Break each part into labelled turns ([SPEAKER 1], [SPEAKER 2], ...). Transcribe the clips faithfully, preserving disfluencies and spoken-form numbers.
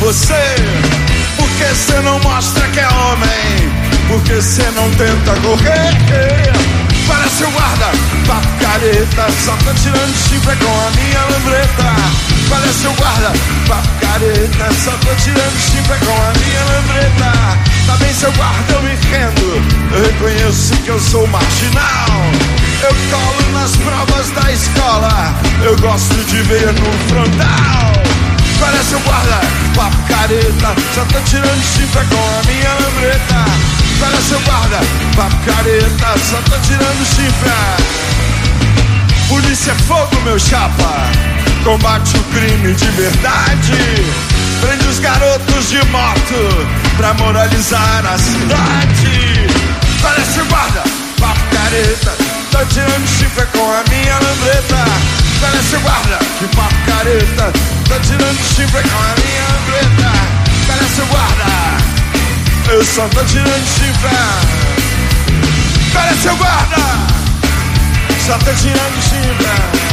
[SPEAKER 1] você? Por que você não mostra que é homem? Por que você não tenta correr? Parece o guarda, papo careta, só tá tirando chifre com a minha lambreta. Parece o guarda, papo careta, só tô tirando chifre com a minha lambreta. Tá bem, seu guarda, eu me rendo, eu reconheço que eu sou marginal. Eu colo nas provas da escola, eu gosto de ver no frontal. Parece o guarda, papo careta, só tô tirando chifre com a minha lambreta. Parece o guarda, papo careta, só tô tirando chifre. Polícia é fogo, meu chapa, combate o crime de verdade. Prende os garotos de moto pra moralizar a cidade. Parece o guarda, papo careta, tô tirando chifre com a minha lambreta. Parece o guarda, que papo careta, tô tirando chifre com a minha lambreta. Parece o guarda, eu só tô tirando chifre. Parece o guarda, só tô tirando chifre.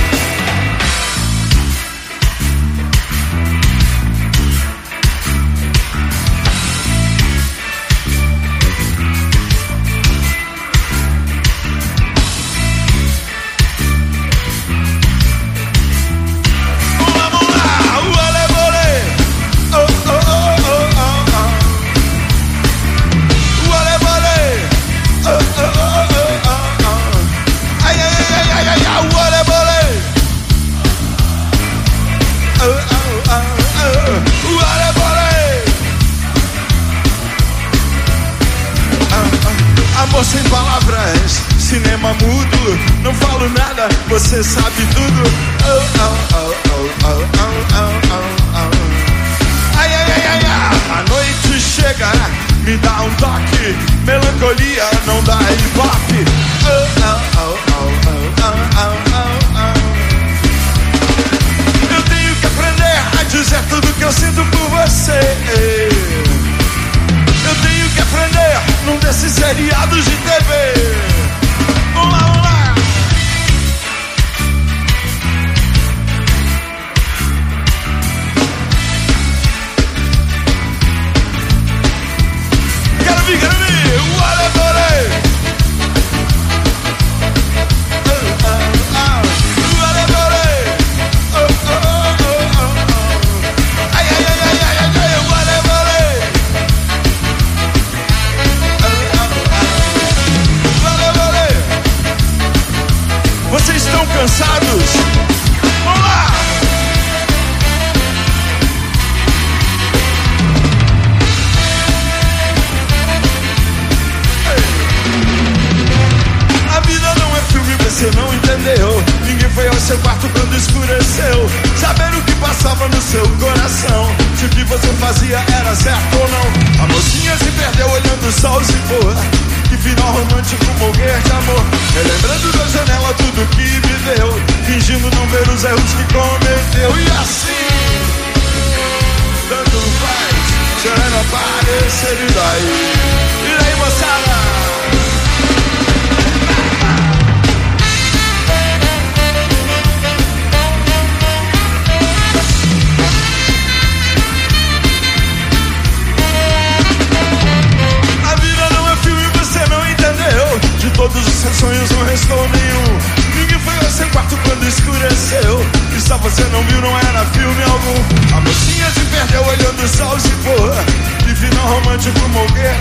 [SPEAKER 1] Amor sem palavras, cinema mudo, não falo nada, você sabe tudo. Oh, oh, oh, oh, oh, oh, oh, oh. Ai, ai, ai, ai, ai, a noite chega, me dá um toque, melancolia não dá hip hop. Oh, oh, oh, oh, oh, oh, oh, oh. Eu tenho que aprender a dizer tudo que eu sinto por você. Eu tenho que aprender num desses seriados de T V. Vamos lá, vamos lá. Quero vir, quero vir. Olha, olha. Vocês estão cansados? Vamos lá! A vida não é filme, você não entendeu. Ninguém foi ao seu quarto quando escureceu, saber o que passava no seu coração, se o que você fazia era certo ou não. A mocinha se perdeu olhando o sol se pôr. Que final romântico, morrer de amor, relembrando da janela tudo que viveu, fingindo não ver os erros que cometeu. E assim, tanto faz, chorando aparecer e daí. E daí, moçada? De todos os seus sonhos não restou nenhum. Ninguém foi ao seu quarto quando escureceu, e só você não viu, não era filme algum. A mocinha se perdeu olhando o sol se pôr. Que final romântico, morrer